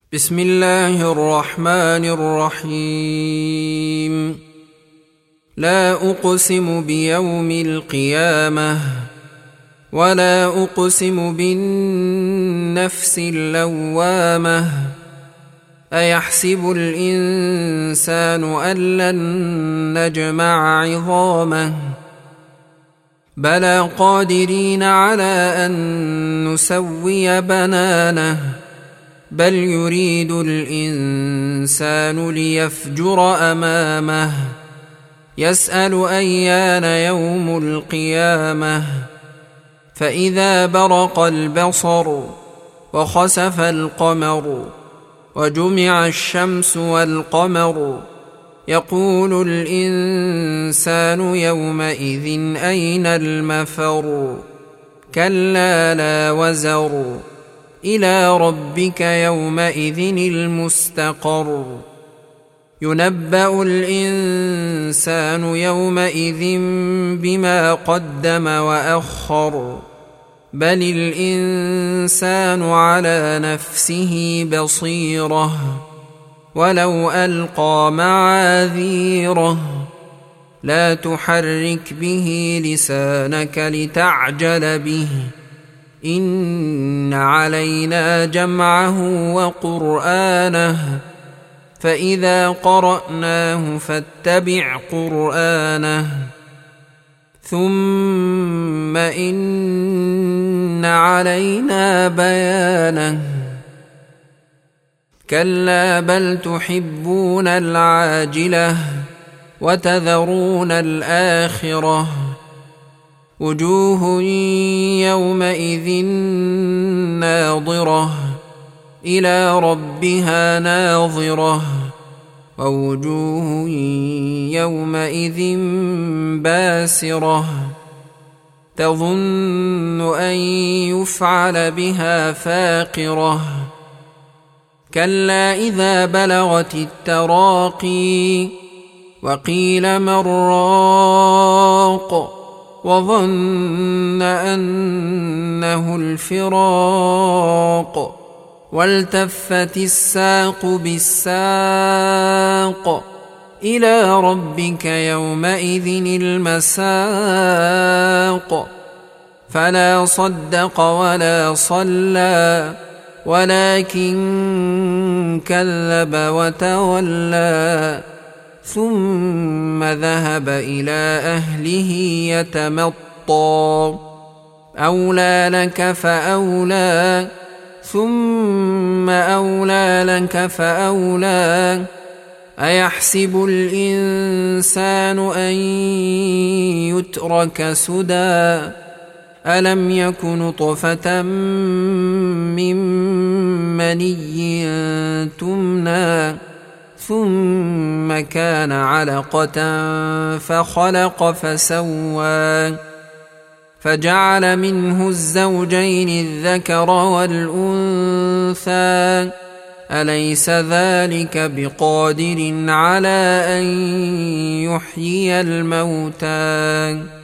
بسم الله الرحمن الرحيم. لا أقسم بيوم القيامة ولا أقسم بالنفس اللوامة أيحسب الإنسان أن لن نجمع عظامه بلى قادرين على أن نسوي بنانه بل يريد الإنسان ليفجر أمامه يسأل أيان يوم القيامة فإذا برق البصر وخسف القمر وجمع الشمس والقمر يقول الإنسان يومئذ أين المفر كلا لا وزر إلى ربك يومئذ المستقر ينبأ الإنسان يومئذ بما قدم وأخر بل الإنسان على نفسه بصيرة ولو ألقى معاذيره لا تحرك به لسانك لتعجل به إن علينا جمعه وقرآنه فإذا قرأناه فاتبع قرآنه ثم إن علينا بيانه كلا بل تحبون العاجلة وتذرون الآخرة وجوه يومئذ ناظرة إلى ربها ناظرة ووجوه يومئذ باسرة تظن أن يفعل بها فاقرة كلا إذا بلغت التراقي وقيل من راق وظن أنه الفراق والتفت الساق بالساق إلى ربك يومئذ المساق فلا صدق ولا صلى ولكن كذب وتولى ثم ذهب إلى أهله يتمطى أولى لك فأولى ثم أولى لك فأولى أيحسب الإنسان أن يترك سدى ألم يك نطفة من مني تمنى ثم كان علقة فخلق فسوى فجعل منه الزوجين الذكر والأنثى أليس ذلك بقادر على أن يحيي الموتى